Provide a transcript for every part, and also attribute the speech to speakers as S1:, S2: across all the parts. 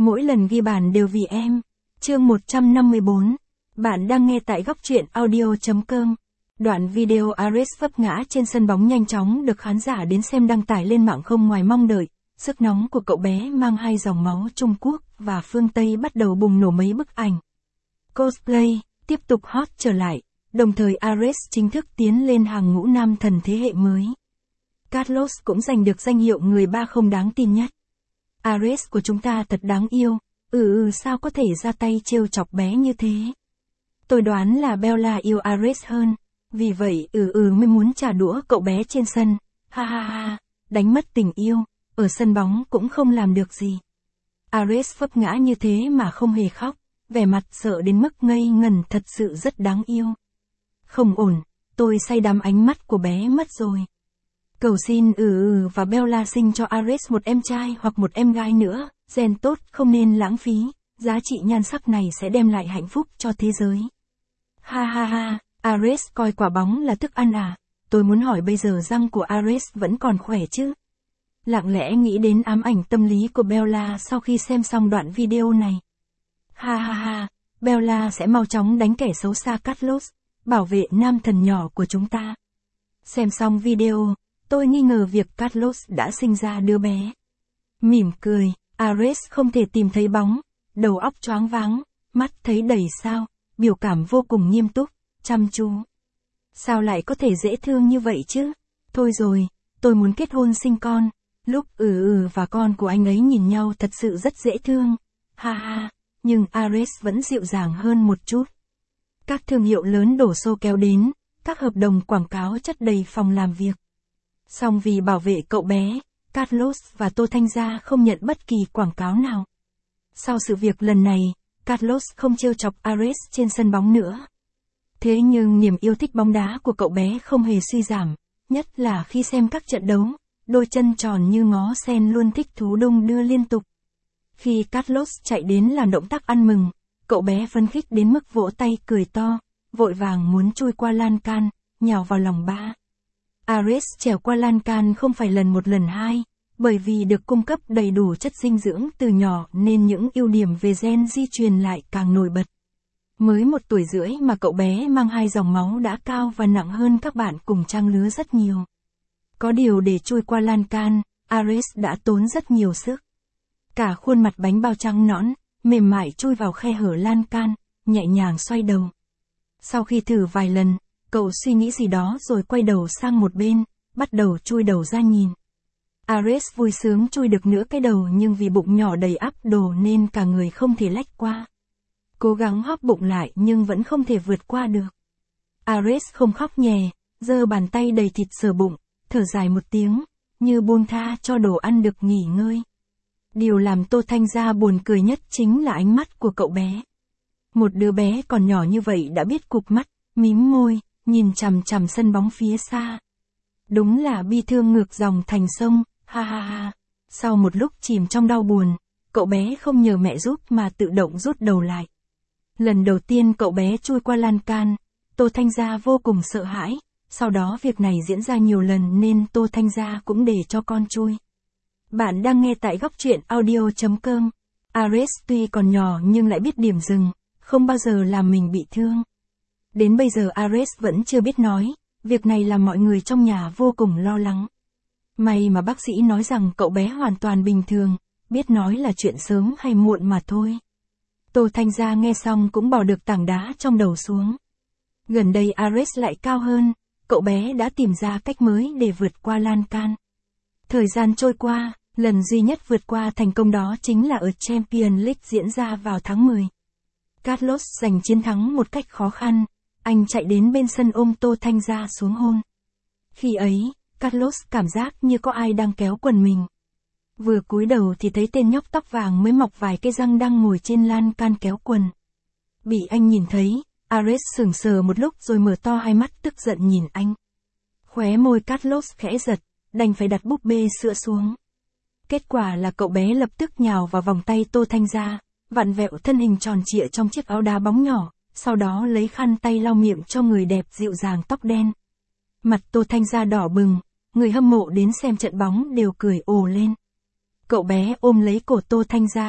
S1: Mỗi lần ghi bàn đều vì em. Chương 154. Bạn đang nghe tại góc truyện audio.com. Đoạn video Ares vấp ngã trên sân bóng nhanh chóng được khán giả đến xem đăng tải lên mạng không ngoài mong đợi. Sức nóng của cậu bé mang hai dòng máu Trung Quốc và phương Tây bắt đầu bùng nổ mấy bức ảnh. Cosplay tiếp tục hot trở lại, đồng thời Ares chính thức tiến lên hàng ngũ nam thần thế hệ mới. Carlos cũng giành được danh hiệu người ba không đáng tin nhất. Ares của chúng ta thật đáng yêu, sao có thể ra tay trêu chọc bé như thế. Tôi đoán là Bella yêu Ares hơn, vì vậy mới muốn trả đũa cậu bé trên sân, ha, đánh mất tình yêu, ở sân bóng cũng không làm được gì. Ares vấp ngã như thế mà không hề khóc, vẻ mặt sợ đến mức ngây ngẩn thật sự rất đáng yêu. Không ổn, tôi say đắm ánh mắt của bé mất rồi. Cầu xin và Bella sinh cho Ares một em trai hoặc một em gái nữa, gen tốt không nên lãng phí, giá trị nhan sắc này sẽ đem lại hạnh phúc cho thế giới. Ha, Ares coi quả bóng là thức ăn à, tôi muốn hỏi bây giờ răng của Ares vẫn còn khỏe chứ? Lặng lẽ nghĩ đến ám ảnh tâm lý của Bella sau khi xem xong đoạn video này. Ha, Bella sẽ mau chóng đánh kẻ xấu xa Carlos, bảo vệ nam thần nhỏ của chúng ta. Xem xong video, tôi nghi ngờ việc Carlos đã sinh ra đứa bé. Mỉm cười, Ares không thể tìm thấy bóng, đầu óc choáng váng, mắt thấy đầy sao, biểu cảm vô cùng nghiêm túc, chăm chú. Sao lại có thể dễ thương như vậy chứ? Thôi rồi, tôi muốn kết hôn sinh con. Lúc và con của anh ấy nhìn nhau thật sự rất dễ thương. Ha, nhưng Ares vẫn dịu dàng hơn một chút. Các thương hiệu lớn đổ xô kéo đến, các hợp đồng quảng cáo chất đầy phòng làm việc. Song vì bảo vệ cậu bé, Carlos và Tô Thanh Gia không nhận bất kỳ quảng cáo nào. Sau sự việc lần này, Carlos không trêu chọc Ares trên sân bóng nữa. Thế nhưng niềm yêu thích bóng đá của cậu bé không hề suy giảm, nhất là khi xem các trận đấu, đôi chân tròn như ngó sen luôn thích thú đung đưa liên tục. Khi Carlos chạy đến làm động tác ăn mừng, cậu bé phấn khích đến mức vỗ tay cười to, vội vàng muốn chui qua lan can, nhào vào lòng ba. Ares trèo qua lan can không phải lần một lần hai, bởi vì được cung cấp đầy đủ chất dinh dưỡng từ nhỏ nên những ưu điểm về gen di truyền lại càng nổi bật. Mới 1 tuổi rưỡi mà cậu bé mang hai dòng máu đã cao và nặng hơn các bạn cùng trang lứa rất nhiều. Có điều để chui qua lan can, Ares đã tốn rất nhiều sức. Cả khuôn mặt bánh bao trắng nõn, mềm mại chui vào khe hở lan can, nhẹ nhàng xoay đầu. Sau khi thử vài lần, cậu suy nghĩ gì đó rồi quay đầu sang một bên, bắt đầu chui đầu ra nhìn. Ares vui sướng chui được nửa cái đầu nhưng vì bụng nhỏ đầy ắp đồ nên cả người không thể lách qua. Cố gắng hóp bụng lại nhưng vẫn không thể vượt qua được. Ares không khóc nhè, giơ bàn tay đầy thịt sờ bụng, thở dài một tiếng, như buông tha cho đồ ăn được nghỉ ngơi. Điều làm Tô Thanh Gia buồn cười nhất chính là ánh mắt của cậu bé. Một đứa bé còn nhỏ như vậy đã biết cụp mắt, mím môi, nhìn chằm chằm sân bóng phía xa. Đúng là bi thương ngược dòng thành sông, ha. Sau một lúc chìm trong đau buồn, cậu bé không nhờ mẹ giúp mà tự động rút đầu lại. Lần đầu tiên cậu bé chui qua lan can, Tô Thanh Gia vô cùng sợ hãi, sau đó việc này diễn ra nhiều lần nên Tô Thanh Gia cũng để cho con chui. Bạn đang nghe tại góc truyện audio.com. Ares tuy còn nhỏ nhưng lại biết điểm dừng, không bao giờ làm mình bị thương. Đến bây giờ Ares vẫn chưa biết nói, việc này làm mọi người trong nhà vô cùng lo lắng. May mà bác sĩ nói rằng cậu bé hoàn toàn bình thường, biết nói là chuyện sớm hay muộn mà thôi. Tô Thanh Gia nghe xong cũng bỏ được tảng đá trong đầu xuống. Gần đây Ares lại cao hơn, cậu bé đã tìm ra cách mới để vượt qua lan can. Thời gian trôi qua, lần duy nhất vượt qua thành công đó chính là ở Champions League diễn ra vào tháng 10. Carlos giành chiến thắng một cách khó khăn, anh chạy đến bên sân ôm Tô Thanh Gia xuống hôn. Khi ấy, Carlos cảm giác như có ai đang kéo quần mình. Vừa cúi đầu thì thấy tên nhóc tóc vàng mới mọc vài cái răng đang ngồi trên lan can kéo quần. Bị anh nhìn thấy, Ares sững sờ một lúc rồi mở to hai mắt tức giận nhìn anh. Khóe môi Carlos khẽ giật, đành phải đặt búp bê sữa xuống. Kết quả là cậu bé lập tức nhào vào vòng tay Tô Thanh Gia, vặn vẹo thân hình tròn trịa trong chiếc áo đá bóng nhỏ, sau đó lấy khăn tay lau miệng cho người đẹp dịu dàng tóc đen. Mặt Tô Thanh Gia đỏ bừng, người hâm mộ đến xem trận bóng đều cười ồ lên. Cậu bé ôm lấy cổ Tô Thanh Gia,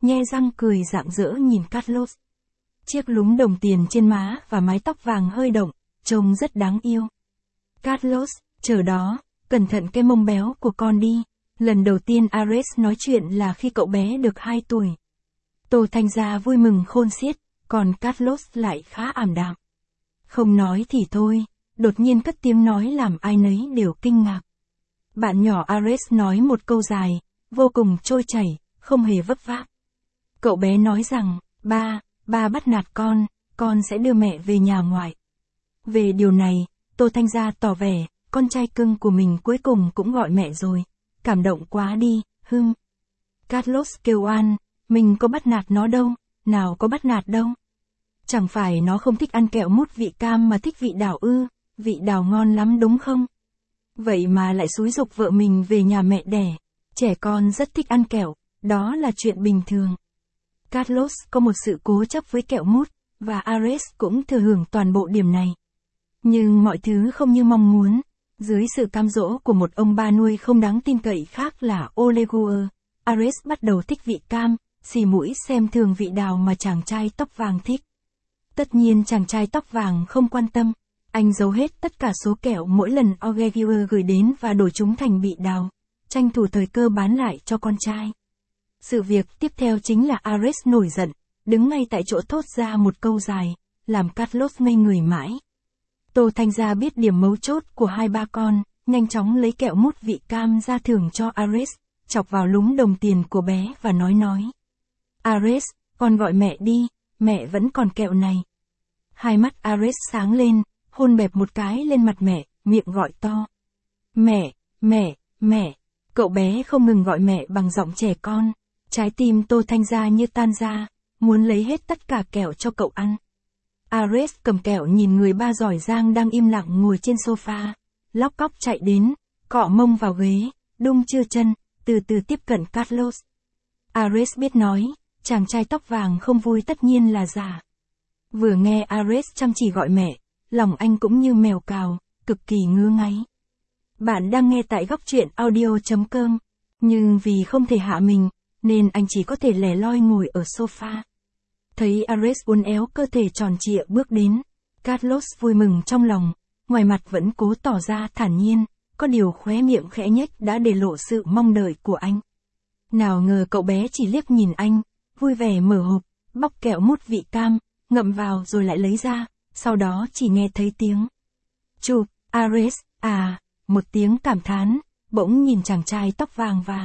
S1: nhe răng cười rạng rỡ nhìn Carlos. Chiếc lúm đồng tiền trên má và mái tóc vàng hơi động, trông rất đáng yêu. Carlos, chờ đó, cẩn thận cái mông béo của con đi. Lần đầu tiên Ares nói chuyện là khi cậu bé được 2 tuổi. Tô Thanh Gia vui mừng khôn xiết, còn Carlos lại khá ảm đạm. Không nói thì thôi, đột nhiên cất tiếng nói làm ai nấy đều kinh ngạc. Bạn nhỏ Ares nói một câu dài, vô cùng trôi chảy, không hề vấp váp. Cậu bé nói rằng, ba bắt nạt con sẽ đưa mẹ về nhà ngoại. Về điều này, Tô Thanh Gia tỏ vẻ, con trai cưng của mình cuối cùng cũng gọi mẹ rồi. Cảm động quá đi, Carlos kêu oan, mình có bắt nạt nó đâu, nào có bắt nạt đâu. Chẳng phải nó không thích ăn kẹo mút vị cam mà thích vị đào ư, vị đào ngon lắm đúng không? Vậy mà lại xúi giục vợ mình về nhà mẹ đẻ, trẻ con rất thích ăn kẹo, đó là chuyện bình thường. Carlos có một sự cố chấp với kẹo mút, và Ares cũng thừa hưởng toàn bộ điểm này. Nhưng mọi thứ không như mong muốn. Dưới sự cám dỗ của một ông ba nuôi không đáng tin cậy khác là Oleguer, Ares bắt đầu thích vị cam, xì mũi xem thường vị đào mà chàng trai tóc vàng thích. Tất nhiên chàng trai tóc vàng không quan tâm, anh giấu hết tất cả số kẹo mỗi lần Oleguer gửi đến và đổi chúng thành vị đào, tranh thủ thời cơ bán lại cho con trai. Sự việc tiếp theo chính là Ares nổi giận, đứng ngay tại chỗ thốt ra một câu dài, làm Carlos ngây người mãi. Tô Thanh Gia biết điểm mấu chốt của hai ba con, nhanh chóng lấy kẹo mút vị cam ra thưởng cho Ares, chọc vào lúm đồng tiền của bé và nói. Ares, con gọi mẹ đi, mẹ vẫn còn kẹo này. Hai mắt Ares sáng lên, hôn bẹp một cái lên mặt mẹ, miệng gọi to. Mẹ. Cậu bé không ngừng gọi mẹ bằng giọng trẻ con. Trái tim Tô Thanh Gia như tan ra, muốn lấy hết tất cả kẹo cho cậu ăn. Ares cầm kẹo nhìn người ba giỏi giang đang im lặng ngồi trên sofa, lóc cóc chạy đến, cọ mông vào ghế, đung chưa chân, từ từ tiếp cận Carlos. Ares biết nói, chàng trai tóc vàng không vui tất nhiên là giả. Vừa nghe Ares chăm chỉ gọi mẹ, lòng anh cũng như mèo cào, cực kỳ ngứa ngáy. Bạn đang nghe tại góc truyện audio.com, nhưng vì không thể hạ mình, nên anh chỉ có thể lẻ loi ngồi ở sofa. Thấy Ares uốn éo cơ thể tròn trịa bước đến, Carlos vui mừng trong lòng, ngoài mặt vẫn cố tỏ ra thản nhiên, có điều khóe miệng khẽ nhếch đã để lộ sự mong đợi của anh. Nào ngờ cậu bé chỉ liếc nhìn anh, vui vẻ mở hộp, bóc kẹo mút vị cam, ngậm vào rồi lại lấy ra, sau đó chỉ nghe thấy tiếng chụp, Ares, một tiếng cảm thán, bỗng nhìn chàng trai tóc vàng và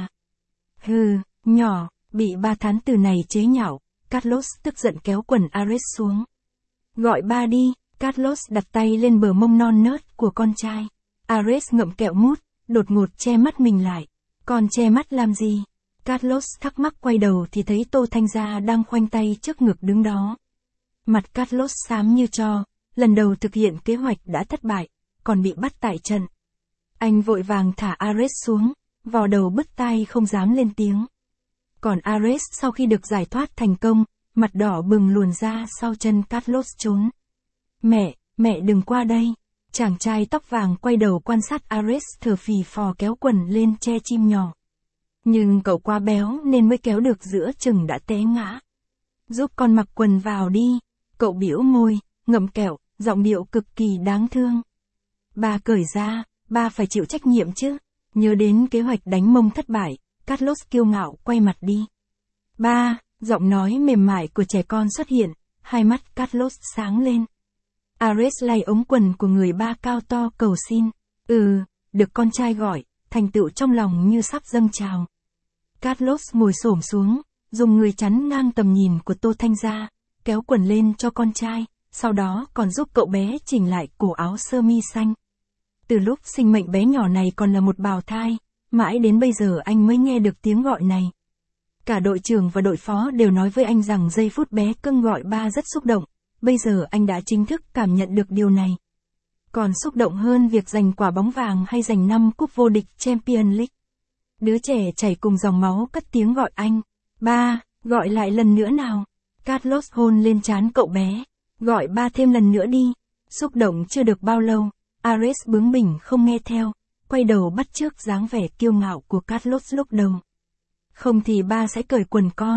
S1: nhỏ, bị ba thán từ này chế nhạo. Carlos tức giận kéo quần Ares xuống. Gọi ba đi, Carlos đặt tay lên bờ mông non nớt của con trai. Ares ngậm kẹo mút, đột ngột che mắt mình lại. Con che mắt làm gì? Carlos thắc mắc quay đầu thì thấy Tô Thanh Gia đang khoanh tay trước ngực đứng đó. Mặt Carlos xám như tro, lần đầu thực hiện kế hoạch đã thất bại, còn bị bắt tại trận. Anh vội vàng thả Ares xuống, vò đầu bứt tai không dám lên tiếng. Còn Ares sau khi được giải thoát thành công, mặt đỏ bừng luồn ra sau chân Carlos trốn. Mẹ đừng qua đây. Chàng trai tóc vàng quay đầu quan sát Ares thở phì phò kéo quần lên che chim nhỏ. Nhưng cậu quá béo nên mới kéo được giữa chừng đã té ngã. Giúp con mặc quần vào đi. Cậu bĩu môi, ngậm kẹo, giọng điệu cực kỳ đáng thương. Ba cởi ra, ba phải chịu trách nhiệm chứ. Nhớ đến kế hoạch đánh mông thất bại, Carlos kiêu ngạo quay mặt đi. Ba, giọng nói mềm mại của trẻ con xuất hiện, hai mắt Carlos sáng lên. Ares lay ống quần của người ba cao to cầu xin. Được con trai gọi, thành tựu trong lòng như sắp dâng trào. Carlos ngồi xổm xuống, dùng người chắn ngang tầm nhìn của Tô Thanh Gia, kéo quần lên cho con trai, sau đó còn giúp cậu bé chỉnh lại cổ áo sơ mi xanh. Từ lúc sinh mệnh bé nhỏ này còn là một bào thai, mãi đến bây giờ anh mới nghe được tiếng gọi này. Cả đội trưởng và đội phó đều nói với anh rằng giây phút bé cưng gọi ba rất xúc động, bây giờ anh đã chính thức cảm nhận được điều này. Còn xúc động hơn việc giành quả bóng vàng hay giành 5 cúp vô địch Champions League. Đứa trẻ chảy cùng dòng máu cất tiếng gọi anh. Ba, gọi lại lần nữa nào. Carlos hôn lên trán cậu bé. Gọi ba thêm lần nữa đi. Xúc động chưa được bao lâu, Ares bướng bỉnh không nghe theo, quay đầu bắt chước dáng vẻ kiêu ngạo của Carlos lúc đầu. Không thì ba sẽ cởi quần con.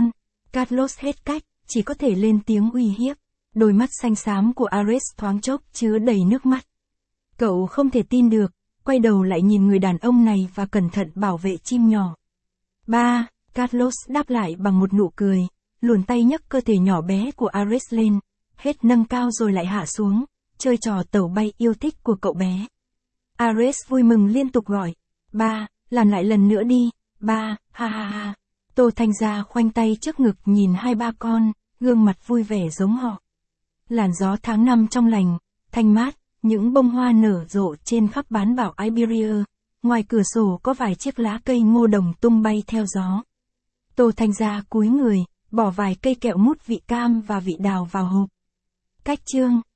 S1: Carlos hết cách, chỉ có thể lên tiếng uy hiếp. Đôi mắt xanh xám của Ares thoáng chốc chứa đầy nước mắt. Cậu không thể tin được, quay đầu lại nhìn người đàn ông này và cẩn thận bảo vệ chim nhỏ. Ba, Carlos đáp lại bằng một nụ cười, luồn tay nhấc cơ thể nhỏ bé của Ares lên, hết nâng cao rồi lại hạ xuống, chơi trò tàu bay yêu thích của cậu bé. Ares vui mừng liên tục gọi, ba, làm lại lần nữa đi, ba, ha ha ha. Tô Thanh Gia khoanh tay trước ngực nhìn hai ba con, gương mặt vui vẻ giống họ. Làn gió tháng 5 trong lành, thanh mát, những bông hoa nở rộ trên khắp bán đảo Iberia. Ngoài cửa sổ có vài chiếc lá cây ngô đồng tung bay theo gió. Tô Thanh Gia cúi người, bỏ vài cây kẹo mút vị cam và vị đào vào hộp. Cách chương